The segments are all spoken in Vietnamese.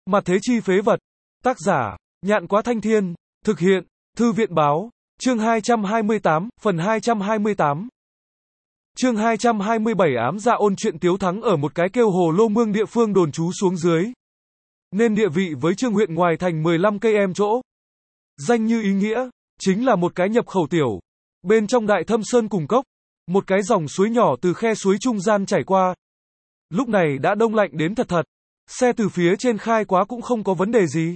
Mặt thế chi phế vật. Tác giả, Nhạn Quá Thanh Thiên. Thực hiện, Thư viện Báo. Chương 228, phần 228. Chương 227 ám dạ ôn chuyện Tiếu Thắng ở một cái kêu Hồ Lô Mương địa phương đồn trú xuống dưới. Nên địa vị với Trương huyện ngoài thành 15 cây em chỗ. Danh như ý nghĩa, chính là một cái nhập khẩu tiểu. Bên trong đại thâm sơn cùng cốc, một cái dòng suối nhỏ từ khe suối trung gian chảy qua. Lúc này đã đông lạnh đến thật thật. Xe từ phía trên khai quá cũng không có vấn đề gì.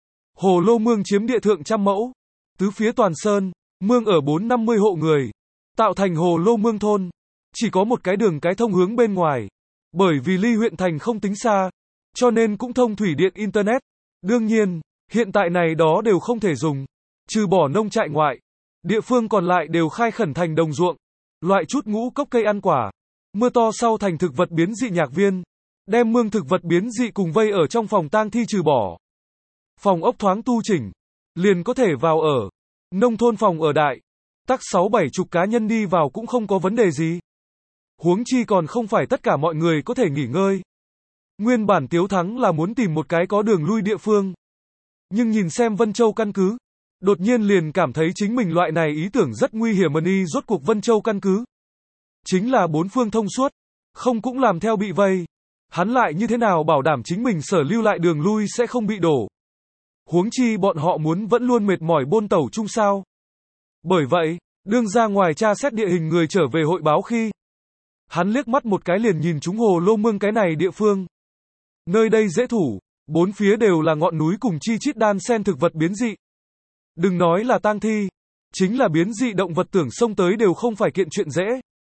Hồ Lô Mương chiếm địa thượng 100 mẫu. Tứ phía toàn sơn, mương ở 450 hộ người. Tạo thành Hồ Lô Mương thôn. Chỉ có một cái đường cái thông hướng bên ngoài. Bởi vì ly huyện thành không tính xa, cho nên cũng thông thủy điện internet. Đương nhiên, hiện tại này đó đều không thể dùng. Trừ bỏ nông trại ngoại. Địa phương còn lại đều khai khẩn thành đồng ruộng. Loại chút ngũ cốc cây ăn quả. Mưa to sau thành thực vật biến dị nhạc viên. Đem mương thực vật biến dị cùng vây ở trong phòng tang thi trừ bỏ. Phòng ốc thoáng tu chỉnh. Liền có thể vào ở. Nông thôn phòng ở đại. Tắc 6-7 chục cá nhân đi vào cũng không có vấn đề gì. Huống chi còn không phải tất cả mọi người có thể nghỉ ngơi. Nguyên bản Tiếu Thắng là muốn tìm một cái có đường lui địa phương. Nhưng nhìn xem Vân Châu căn cứ. Đột nhiên liền cảm thấy chính mình loại này ý tưởng rất nguy hiểm y rốt cuộc Vân Châu căn cứ. Chính là bốn phương thông suốt. Không cũng làm theo bị vây. Hắn lại như thế nào bảo đảm chính mình sở lưu lại đường lui sẽ không bị đổ. Huống chi bọn họ muốn vẫn luôn mệt mỏi bôn tẩu chung sao. Bởi vậy, đương ra ngoài tra xét địa hình người trở về hội báo khi. Hắn liếc mắt một cái liền nhìn trúng Hồ Lô Mương cái này địa phương. Nơi đây dễ thủ, bốn phía đều là ngọn núi cùng chi chít đan xen thực vật biến dị. Đừng nói là tang thi, chính là biến dị động vật tưởng xông tới đều không phải kiện chuyện dễ.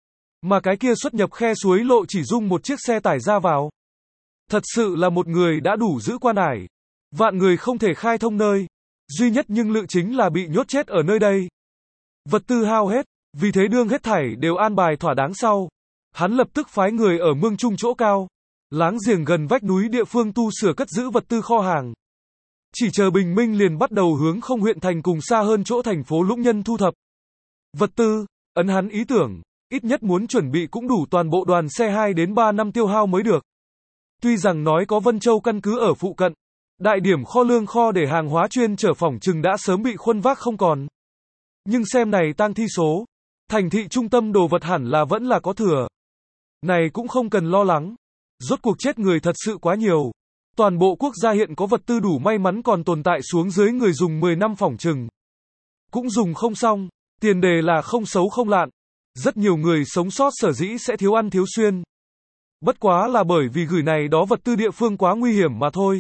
Mà cái kia xuất nhập khe suối lộ chỉ dung một chiếc xe tải ra vào. Thật sự là một người đã đủ giữ quan ải. Vạn người không thể khai thông nơi. Duy nhất nhưng lự chính là bị nhốt chết ở nơi đây. Vật tư hao hết, vì thế đương hết thảy đều an bài thỏa đáng sau. Hắn lập tức phái người ở mương trung chỗ cao. Láng giềng gần vách núi địa phương tu sửa cất giữ vật tư kho hàng. Chỉ chờ bình minh liền bắt đầu hướng không huyện thành cùng xa hơn chỗ thành phố Lũng Nhân thu thập. Vật tư, ấn hắn ý tưởng, ít nhất muốn chuẩn bị cũng đủ toàn bộ đoàn xe 2 đến 3 năm tiêu hao mới được. Tuy rằng nói có Vân Châu căn cứ ở phụ cận, đại điểm kho lương kho để hàng hóa chuyên chở phỏng chừng đã sớm bị khuân vác không còn. Nhưng xem này tang thi số, thành thị trung tâm đồ vật hẳn là vẫn là có thừa. Này cũng không cần lo lắng. Rốt cuộc chết người thật sự quá nhiều. Toàn bộ quốc gia hiện có vật tư đủ may mắn còn tồn tại xuống dưới người dùng 10 năm phỏng chừng. Cũng dùng không xong, tiền đề là không xấu không lạn. Rất nhiều người sống sót sở dĩ sẽ thiếu ăn thiếu xuyên. Bất quá là bởi vì gửi này đó vật tư địa phương quá nguy hiểm mà thôi.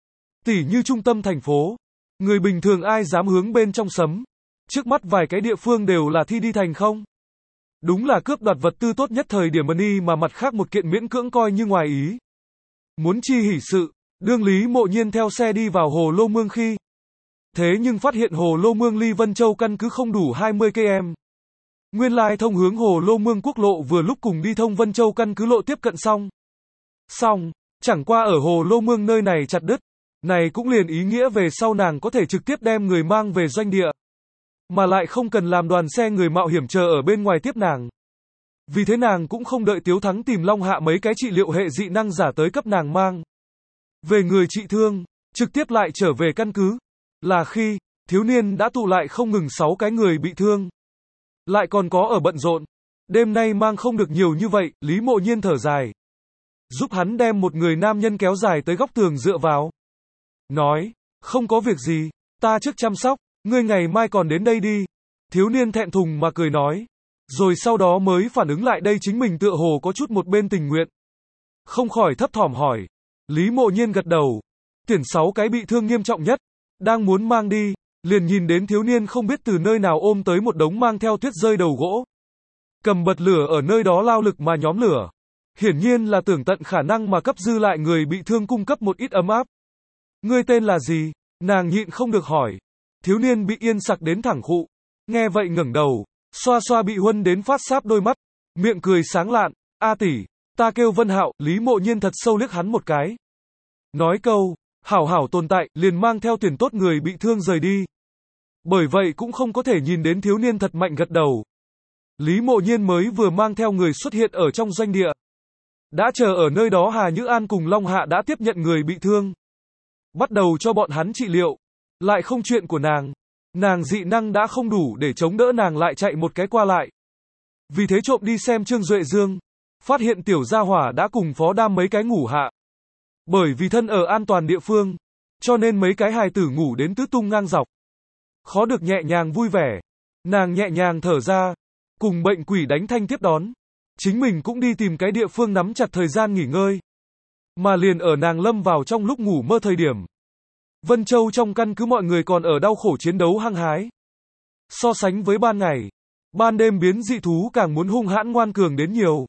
Tỉ như trung tâm thành phố, người bình thường ai dám hướng bên trong sấm. Trước mắt vài cái địa phương đều là thi đi thành không. Đúng là cướp đoạt vật tư tốt nhất thời điểm y mà mặt khác một kiện miễn cưỡng coi như ngoài ý. Muốn chi hỉ sự, đương Lý Mộ Nhiên theo xe đi vào Hồ Lô Mương khi. Thế nhưng phát hiện Hồ Lô Mương ly Vân Châu căn cứ không đủ 20 km. Nguyên lai thông hướng Hồ Lô Mương quốc lộ vừa lúc cùng đi thông Vân Châu căn cứ lộ tiếp cận xong. Chẳng qua ở Hồ Lô Mương nơi này chặt đứt. Này cũng liền ý nghĩa về sau nàng có thể trực tiếp đem người mang về doanh địa. Mà lại không cần làm đoàn xe người mạo hiểm chờ ở bên ngoài tiếp nàng. Vì thế nàng cũng không đợi Tiếu Thắng tìm Long Hạ mấy cái trị liệu hệ dị năng giả tới cấp nàng mang. Về người trị thương, trực tiếp lại trở về căn cứ. Là khi, thiếu niên đã tụ lại không ngừng 6 cái người bị thương. Lại còn có ở bận rộn. Đêm nay mang không được nhiều như vậy, Lý Mộ Nhiên thở dài. Giúp hắn đem một người nam nhân kéo dài tới góc tường dựa vào. Nói, không có việc gì, ta trước chăm sóc, ngươi ngày mai còn đến đây đi. Thiếu niên thẹn thùng mà cười nói. Rồi sau đó mới phản ứng lại đây chính mình tựa hồ có chút một bên tình nguyện. Không khỏi thấp thỏm hỏi. Lý Mộ Nhiên gật đầu. Tuyển 6 cái bị thương nghiêm trọng nhất. Đang muốn mang đi. Liền nhìn đến thiếu niên không biết từ nơi nào ôm tới một đống mang theo tuyết rơi đầu gỗ. Cầm bật lửa ở nơi đó lao lực mà nhóm lửa. Hiển nhiên là tưởng tận khả năng mà cấp dư lại người bị thương cung cấp một ít ấm áp. Ngươi tên là gì? Nàng nhịn không được hỏi. Thiếu niên bị yên sặc đến thẳng khụ. Nghe vậy ngẩng đầu. Xoa xoa bị huân đến phát sáp đôi mắt. Miệng cười sáng lạn. A tỷ, ta kêu Vân Hạo. Lý Mộ Nhiên thật sâu liếc hắn một cái. Nói câu, hảo hảo tồn tại, liền mang theo tuyển tốt người bị thương rời đi. Bởi vậy cũng không có thể nhìn đến thiếu niên thật mạnh gật đầu. Lý Mộ Nhiên mới vừa mang theo người xuất hiện ở trong doanh địa. Đã chờ ở nơi đó Hà Nhữ An cùng Long Hạ đã tiếp nhận người bị thương. bắt đầu cho bọn hắn trị liệu. Lại không chuyện của nàng dị năng đã không đủ để chống đỡ nàng lại chạy một cái qua lại. Vì thế trộm đi xem Trương Duệ Dương, phát hiện tiểu gia hỏa đã cùng phó đam mấy cái ngủ hạ. Bởi vì thân ở an toàn địa phương, cho nên mấy cái hài tử ngủ đến tứ tung ngang dọc. Khó được nhẹ nhàng vui vẻ, nàng nhẹ nhàng thở ra, cùng bệnh quỷ đánh thanh tiếp đón. Chính mình cũng đi tìm cái địa phương nắm chặt thời gian nghỉ ngơi. Mà liền ở nàng lâm vào trong lúc ngủ mơ thời điểm. Vân Châu trong căn cứ mọi người còn ở đau khổ chiến đấu hăng hái. So sánh với ban ngày, ban đêm biến dị thú càng muốn hung hãn ngoan cường đến nhiều.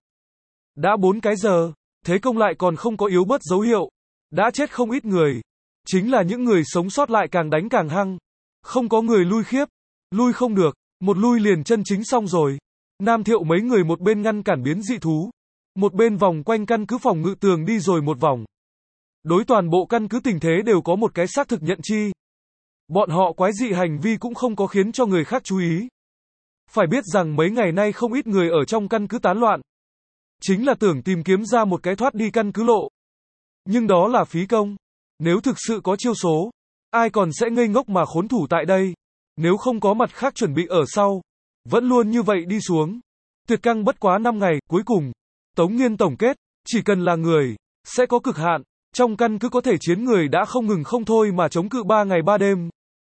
Đã 4 cái giờ, thế công lại còn không có yếu bớt dấu hiệu. Đã chết không ít người. Chính là những người sống sót lại càng đánh càng hăng. Không có người lui khiếp. Lui không được, một lui liền chân chính xong rồi. Nam Thiệu mấy người một bên ngăn cản biến dị thú, một bên vòng quanh căn cứ phòng ngự tường đi rồi một vòng. Đối toàn bộ căn cứ tình thế đều có một cái xác thực nhận chi. Bọn họ quái dị hành vi cũng không có khiến cho người khác chú ý. Phải biết rằng mấy ngày nay không ít người ở trong căn cứ tán loạn. Chính là tưởng tìm kiếm ra một cái thoát đi căn cứ lộ. Nhưng đó là phí công. Nếu thực sự có chiêu số, ai còn sẽ ngây ngốc mà khốn thủ tại đây. Nếu không có mặt khác chuẩn bị ở sau, vẫn luôn như vậy đi xuống. Tuyệt căng bất quá 5 ngày, cuối cùng, Tống Nghiên tổng kết, chỉ cần là người, sẽ có cực hạn. Trong căn cứ có thể chiến người đã không ngừng không thôi mà chống cự 3 ngày 3 đêm.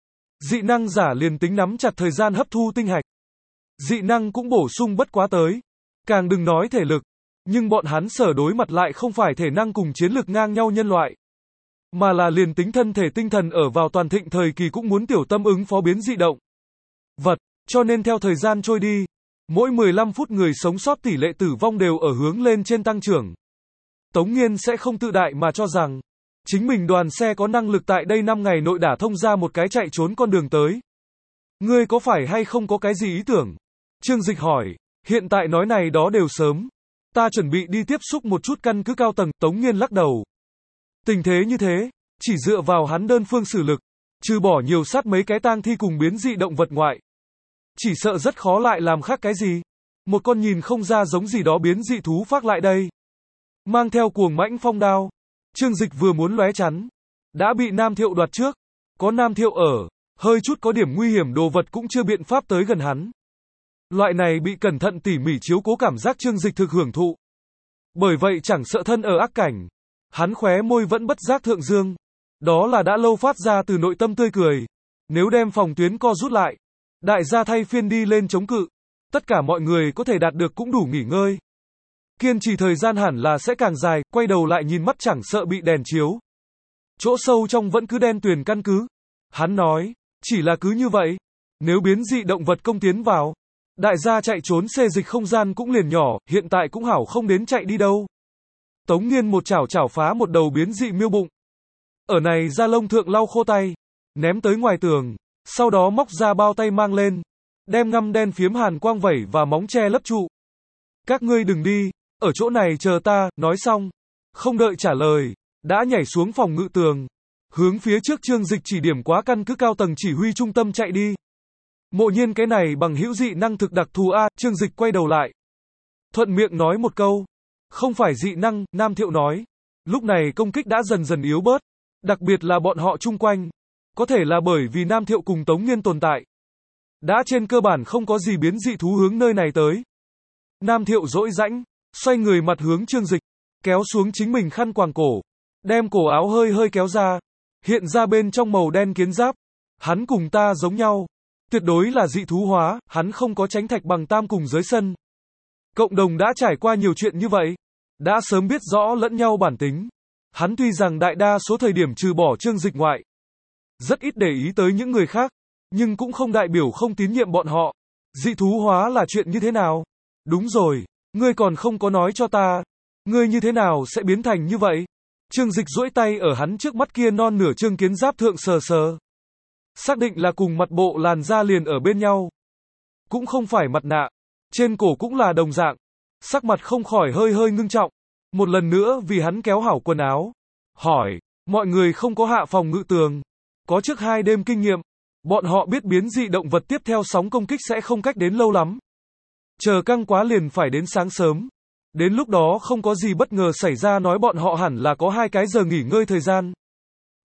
Dị năng giả liền tính nắm chặt thời gian hấp thu tinh hạch. Dị năng cũng bổ sung bất quá tới. Càng đừng nói thể lực. Nhưng bọn hắn sở đối mặt lại không phải thể năng cùng chiến lực ngang nhau nhân loại. Mà là liền tính thân thể tinh thần ở vào toàn thịnh thời kỳ cũng muốn tiểu tâm ứng phó biến dị động vật. Cho nên theo thời gian trôi đi, mỗi 15 phút người sống sót tỷ lệ tử vong đều ở hướng lên trên tăng trưởng. Tống Nghiên sẽ không tự đại mà cho rằng, chính mình đoàn xe có năng lực tại đây 5 ngày nội đả thông ra một cái chạy trốn con đường tới. Ngươi có phải hay không có cái gì ý tưởng? Trương Dịch hỏi, hiện tại nói này đó đều sớm. Ta chuẩn bị đi tiếp xúc một chút căn cứ cao tầng, Tống Nghiên lắc đầu. Tình thế như thế, chỉ dựa vào hắn đơn phương xử lực, trừ bỏ nhiều sát mấy cái tang thi cùng biến dị động vật ngoại. Chỉ sợ rất khó lại làm khác cái gì. Một con nhìn không ra giống gì đó biến dị thú phát lại đây. Mang theo cuồng mãnh phong đao. Trương Dịch vừa muốn lóe chắn. Đã bị Nam Thiệu đoạt trước. Có Nam Thiệu ở. Hơi chút có điểm nguy hiểm đồ vật cũng chưa biện pháp tới gần hắn. Loại này bị cẩn thận tỉ mỉ chiếu cố cảm giác Trương Dịch thực hưởng thụ. Bởi vậy chẳng sợ thân ở ác cảnh. Hắn khóe môi vẫn bất giác thượng dương. Đó là đã lâu phát ra từ nội tâm tươi cười. Nếu đem phòng tuyến co rút lại. Đại gia thay phiên đi lên chống cự. Tất cả mọi người có thể đạt được cũng đủ nghỉ ngơi. Kiên trì thời gian hẳn là sẽ càng dài, quay đầu lại nhìn mắt chẳng sợ bị đèn chiếu. Chỗ sâu trong vẫn cứ đen tuyền căn cứ. Hắn nói, chỉ là cứ như vậy. Nếu biến dị động vật công tiến vào, đại gia chạy trốn xê dịch không gian cũng liền nhỏ, hiện tại cũng hảo không đến chạy đi đâu. Tống Nghiên một chảo chảo phá một đầu biến dị miêu bụng. Ở này da lông thượng lau khô tay, ném tới ngoài tường, sau đó móc ra bao tay mang lên, đem ngăm đen phiếm hàn quang vẩy và móng che lấp trụ. Các ngươi đừng đi, ở chỗ này chờ ta, nói xong, không đợi trả lời, đã nhảy xuống phòng ngự tường, hướng phía trước Trương Dịch chỉ điểm quá căn cứ cao tầng chỉ huy trung tâm chạy đi. Mộ Nhiên cái này bằng hữu dị năng thực đặc thù a, Trương Dịch quay đầu lại. Thuận miệng nói một câu, không phải dị năng, Nam Thiệu nói. Lúc này công kích đã dần dần yếu bớt, đặc biệt là bọn họ chung quanh. Có thể là bởi vì Nam Thiệu cùng Tống Nghiên tồn tại. Đã trên cơ bản không có gì biến dị thú hướng nơi này tới. Nam Thiệu dỗi rãnh, xoay người mặt hướng Trương Dịch, kéo xuống chính mình khăn quàng cổ, đem cổ áo hơi hơi kéo ra, hiện ra bên trong màu đen kiến giáp. Hắn cùng ta giống nhau, tuyệt đối là dị thú hóa, hắn không có tránh thạch bằng tam cùng dưới sân. Cộng đồng đã trải qua nhiều chuyện như vậy, đã sớm biết rõ lẫn nhau bản tính. Hắn tuy rằng đại đa số thời điểm trừ bỏ Trương Dịch ngoại, rất ít để ý tới những người khác, nhưng cũng không đại biểu không tín nhiệm bọn họ. Dị thú hóa là chuyện như thế nào? Đúng rồi, ngươi còn không có nói cho ta. Ngươi như thế nào sẽ biến thành như vậy? Trương Dịch duỗi tay ở hắn trước mắt kia non nửa trương kiến giáp thượng sờ sờ. Xác định là cùng mặt bộ làn da liền ở bên nhau. Cũng không phải mặt nạ. Trên cổ cũng là đồng dạng. Sắc mặt không khỏi hơi hơi ngưng trọng. Một lần nữa vì hắn kéo hảo quần áo. Hỏi, mọi người không có hạ phòng ngự tường. Có trước 2 đêm kinh nghiệm. Bọn họ biết biến dị động vật tiếp theo sóng công kích sẽ không cách đến lâu lắm. Chờ căng quá liền phải đến sáng sớm. Đến lúc đó không có gì bất ngờ xảy ra nói bọn họ hẳn là có 2 cái giờ nghỉ ngơi thời gian.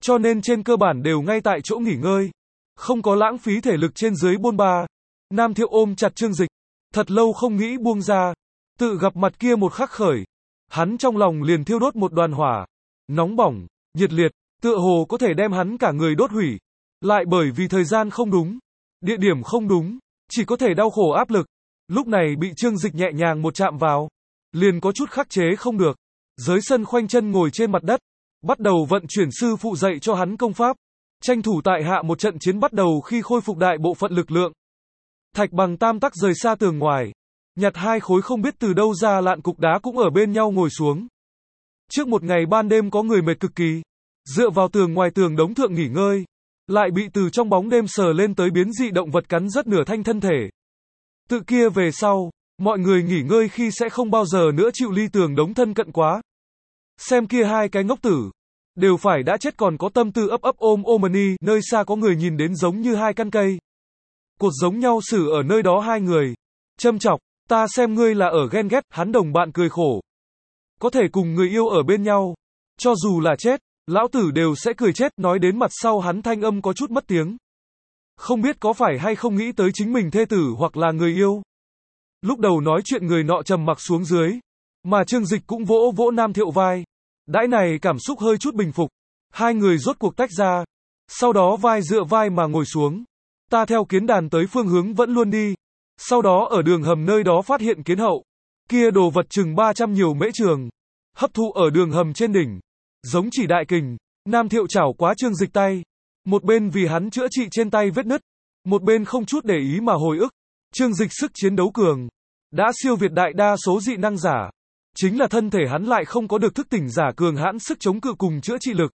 cho nên trên cơ bản đều ngay tại chỗ nghỉ ngơi, không có lãng phí thể lực trên dưới bôn ba. Nam Thiệu ôm chặt Trương Dịch, thật lâu không nghĩ buông ra, tự gặp mặt kia một khắc khởi, hắn trong lòng liền thiêu đốt một đoàn hỏa, nóng bỏng, nhiệt liệt, tựa hồ có thể đem hắn cả người đốt hủy, lại bởi vì thời gian không đúng, địa điểm không đúng, chỉ có thể đau khổ áp lực, lúc này bị Trương Dịch nhẹ nhàng một chạm vào, liền có chút khắc chế không được, giới sân khoanh chân ngồi trên mặt đất, bắt đầu vận chuyển sư phụ dạy cho hắn công pháp, tranh thủ tại hạ một trận chiến bắt đầu khi khôi phục đại bộ phận lực lượng. Thạch Bằng tam tắc rời xa tường ngoài, nhặt hai khối không biết từ đâu ra lạn cục đá cũng ở bên nhau ngồi xuống. Trước một ngày ban đêm có người mệt cực kỳ, dựa vào tường ngoài tường đống thượng nghỉ ngơi, lại bị từ trong bóng đêm sờ lên tới biến dị động vật cắn rất nửa thanh thân thể. Tự kia về sau, mọi người nghỉ ngơi khi sẽ không bao giờ nữa chịu ly tường đống thân cận quá. Xem kia hai cái ngốc tử, đều phải đã chết còn có tâm tư ấp ấp ôm ôm, nơi xa có người nhìn đến giống như hai căn cây. Cột giống nhau xử ở nơi đó hai người. Châm chọc, ta xem ngươi là ở ghen ghét, hắn đồng bạn cười khổ. Có thể cùng người yêu ở bên nhau, cho dù là chết, lão tử đều sẽ cười chết, nói đến mặt sau hắn thanh âm có chút mất tiếng. Không biết có phải hay không nghĩ tới chính mình thê tử hoặc là người yêu. Lúc đầu nói chuyện người nọ trầm mặc xuống dưới, mà Trương Dịch cũng vỗ vỗ Nam Thiệu vai. Đãi này cảm xúc hơi chút bình phục, hai người rốt cuộc tách ra, sau đó vai dựa vai mà ngồi xuống. Ta theo kiến đàn tới phương hướng vẫn luôn đi, sau đó ở đường hầm nơi đó phát hiện kiến hậu, kia đồ vật chừng 300 nhiều mễ trường, hấp thụ ở đường hầm trên đỉnh, giống chỉ đại kình. Nam Thiệu chảo quá Trương Dịch tay, một bên vì hắn chữa trị trên tay vết nứt, một bên không chút để ý mà hồi ức. Trương Dịch sức chiến đấu cường, đã siêu việt đại đa số dị năng giả, chính là thân thể hắn lại không có được thức tỉnh giả cường hãn sức chống cự cùng chữa trị lực.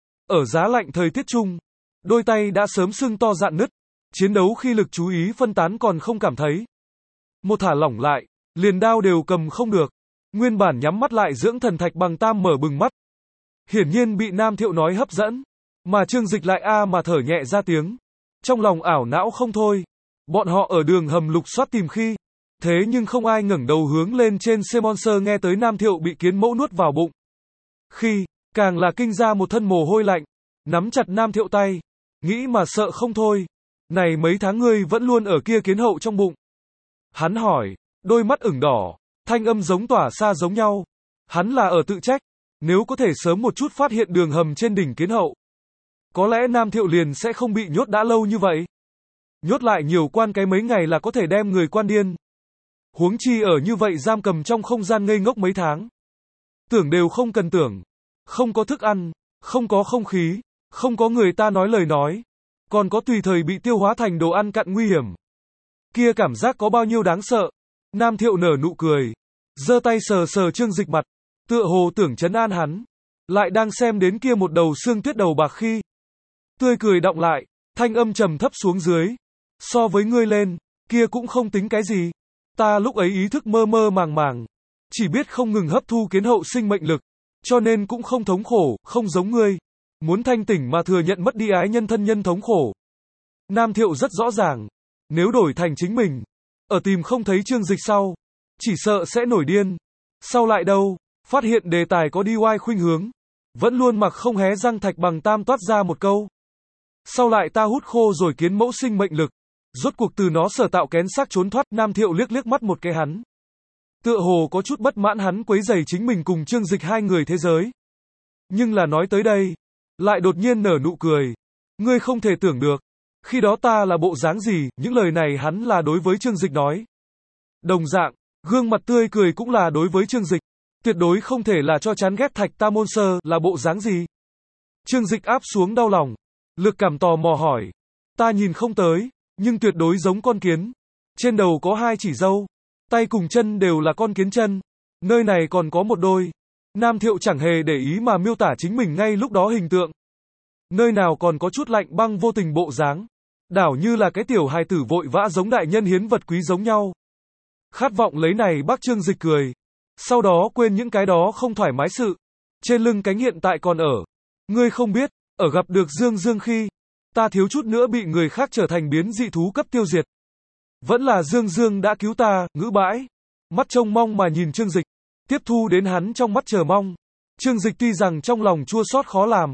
Ở giá lạnh thời tiết chung, đôi tay đã sớm sưng to rạn nứt, chiến đấu khi lực chú ý phân tán còn không cảm thấy. Một thả lỏng lại, liền đao đều cầm không được, nguyên bản nhắm mắt lại dưỡng thần Thạch Bằng tam mở bừng mắt. Hiển nhiên bị Nam Thiệu nói hấp dẫn, mà Trương Dịch lại mà thở nhẹ ra tiếng, trong lòng ảo não không thôi. Bọn họ ở đường hầm lục soát tìm khi, thế nhưng không ai ngẩng đầu hướng lên trên Semonser nghe tới Nam Thiệu bị kiến mẫu nuốt vào bụng. Khi, càng là kinh ra một thân mồ hôi lạnh, nắm chặt Nam Thiệu tay, nghĩ mà sợ không thôi. Này mấy tháng ngươi vẫn luôn ở kia kiến hậu trong bụng. Hắn hỏi, đôi mắt ửng đỏ, thanh âm giống tỏa xa giống nhau. Hắn là ở tự trách, nếu có thể sớm một chút phát hiện đường hầm trên đỉnh kiến hậu, có lẽ Nam Thiệu liền sẽ không bị nhốt đã lâu như vậy. Nhốt lại nhiều quan cái mấy ngày là có thể đem người quan điên. Huống chi ở như vậy giam cầm trong không gian ngây ngốc mấy tháng. Tưởng đều không cần tưởng. Không có thức ăn, không có không khí, không có người ta nói lời nói. Còn có tùy thời bị tiêu hóa thành đồ ăn cặn nguy hiểm. Kia cảm giác có bao nhiêu đáng sợ. Nam Thiệu nở nụ cười, giơ tay sờ sờ Trương Dịch mặt, tựa hồ tưởng trấn an hắn. Lại đang xem đến kia một đầu xương tuyết đầu bạc khi, tươi cười đọng lại, thanh âm trầm thấp xuống dưới. So với ngươi lên, kia cũng không tính cái gì. Ta lúc ấy ý thức mơ mơ màng màng, chỉ biết không ngừng hấp thu kiến hậu sinh mệnh lực, cho nên cũng không thống khổ, không giống ngươi. Muốn thanh tỉnh mà thừa nhận mất đi ái nhân thân nhân thống khổ. Nam Thiệu rất rõ ràng, nếu đổi thành chính mình, ở tìm không thấy Trương Dịch sau, chỉ sợ sẽ nổi điên. Sau lại đâu, phát hiện đề tài có đi oai khuynh hướng, vẫn luôn mặc không hé răng Thạch Bằng tam toát ra một câu. Sau lại ta hút khô rồi kiến mẫu sinh mệnh lực, rốt cuộc từ nó sở tạo kén xác trốn thoát. Nam Thiệu liếc liếc mắt một cái hắn, tựa hồ có chút bất mãn hắn quấy rầy chính mình cùng Trương Dịch hai người thế giới. Nhưng là nói tới đây, lại đột nhiên nở nụ cười. Ngươi không thể tưởng được, khi đó ta là bộ dáng gì. Những lời này hắn là đối với Trương Dịch nói. Đồng dạng, gương mặt tươi cười cũng là đối với Trương Dịch. Tuyệt đối không thể là cho chán ghét Thạch Ta Môn Sơ là bộ dáng gì. Trương Dịch áp xuống đau lòng, lực cảm tò mò hỏi. Ta nhìn không tới, nhưng tuyệt đối giống con kiến. Trên đầu có hai chỉ râu, tay cùng chân đều là con kiến chân. Nơi này còn có một đôi. Nam Thiệu chẳng hề để ý mà miêu tả chính mình ngay lúc đó hình tượng. Nơi nào còn có chút lạnh băng vô tình bộ dáng. Đảo như là cái tiểu hài tử vội vã giống đại nhân hiến vật quý giống nhau. Khát vọng lấy này bác Trương Dịch cười. Sau đó quên những cái đó không thoải mái sự. Trên lưng cánh hiện tại còn ở. Ngươi không biết, ở gặp được Dương Dương khi, ta thiếu chút nữa bị người khác trở thành biến dị thú cấp tiêu diệt. Vẫn là Dương Dương đã cứu ta, ngữ bãi. Mắt trông mong mà nhìn Trương Dịch, tiếp thu đến hắn trong mắt chờ mong. Trương Dịch tuy rằng trong lòng chua xót khó làm,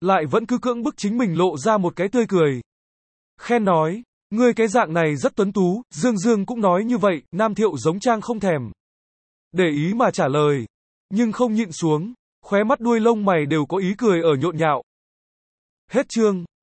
lại vẫn cứ cưỡng bức chính mình lộ ra một cái tươi cười. Khen nói, ngươi cái dạng này rất tuấn tú, Dương Dương cũng nói như vậy, Nam Thiệu giống trang không thèm để ý mà trả lời, nhưng không nhịn xuống, khóe mắt đuôi lông mày đều có ý cười ở nhộn nhạo. Hết chương.